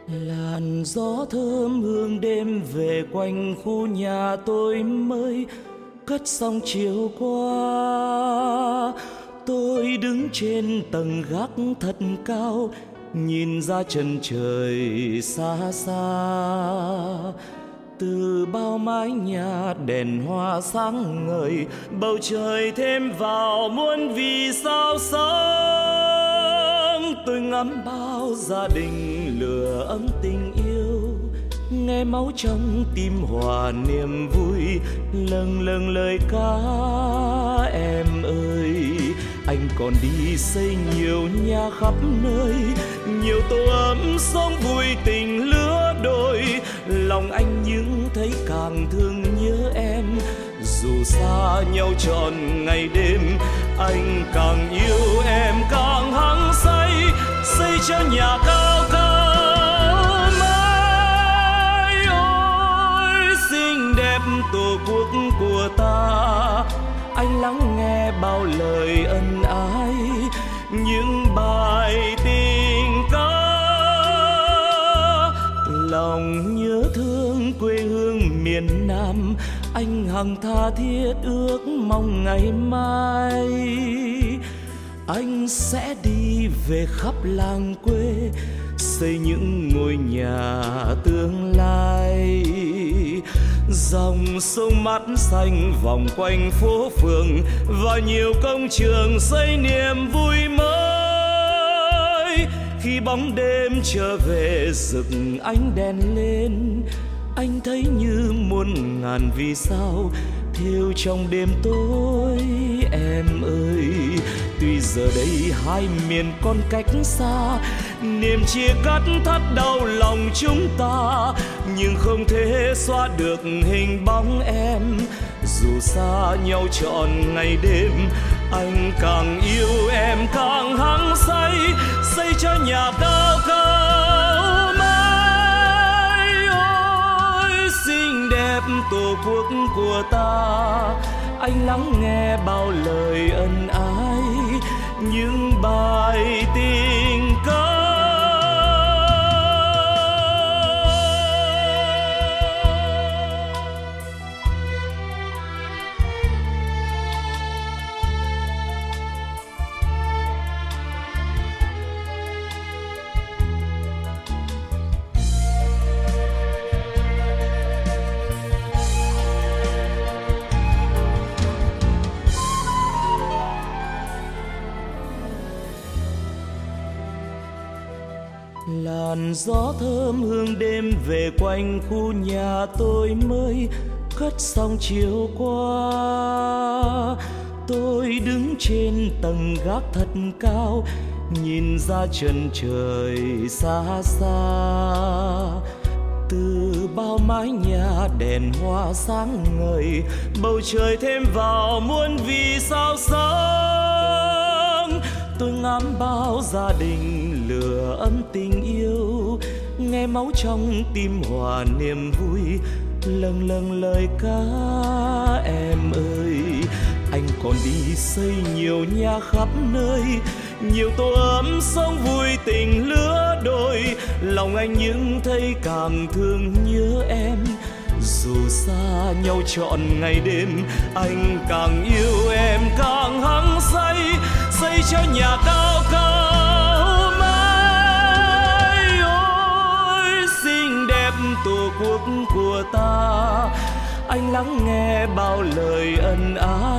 Làn gió thơm hương đêm về quanh khu nhà tôi mới cất xong chiều qua. Tôi đứng trên tầng gác thật cao, nhìn ra chân trời xa xa. Từ bao mái nhà đèn hoa sáng ngời, bầu trời thêm vào muôn vì sao sáng. Tôi ngắm bao gia đình lửa ấm tình yêu, nghe máu trong tim hòa niềm vui, lâng lâng lời ca em ơi. Anh còn đi xây nhiều nhà khắp nơi, nhiều tổ ấm sống vui tình lứa đôi. Lòng anh những thấy càng thương nhớ em, dù xa nhau trọn ngày đêm. Anh càng yêu em càng hăng say, xây cho nhà cao cao mãi. Ôi xinh đẹp tổ quốc của ta, anh lắng nghe bao lời ân ái, những bài tình ca. Lòng nhớ thương quê hương miền Nam, anh hằng tha thiết ước mong ngày mai anh sẽ đi về khắp làng quê, xây những ngôi nhà tương lai. Dòng sông mát xanh vòng quanh phố phường, và nhiều công trường xây niềm vui mới. Khi bóng đêm trở về rực ánh đèn lên, anh thấy như muôn ngàn vì sao thêu trong đêm tối em ơi. Tuy giờ đây hai miền con cách xa, niềm chia cắt thắt đau lòng chúng ta, nhưng không thể xóa được hình bóng em. Dù xa nhau trọn ngày đêm, anh càng yêu em càng hăng say, xây cho nhà cao cao mãi. Ôi xinh đẹp tổ quốc của ta, anh lắng nghe bao lời ân ái, những bài tình ca. Làn gió thơm hương đêm về quanh khu nhà tôi mới cất xong chiều qua. Tôi đứng trên tầng gác thật cao, nhìn ra chân trời xa xa. Từ bao mái nhà đèn hoa sáng ngời, bầu trời thêm vào muôn vì sao sáng. Tôi ngắm bao gia đình lửa ấm tình yêu, nghe máu trong tim hòa niềm vui, lâng lâng lời ca em ơi. Anh còn đi xây nhiều nhà khắp nơi, nhiều tổ ấm sống vui tình lứa đôi. Lòng anh những thấy càng thương nhớ em, dù xa nhau trọn ngày đêm. Anh càng yêu em càng hăng say, xây cho nhà cao cao mãi. Ôi xinh đẹp tổ quốc của ta, anh lắng nghe bao lời ân ái,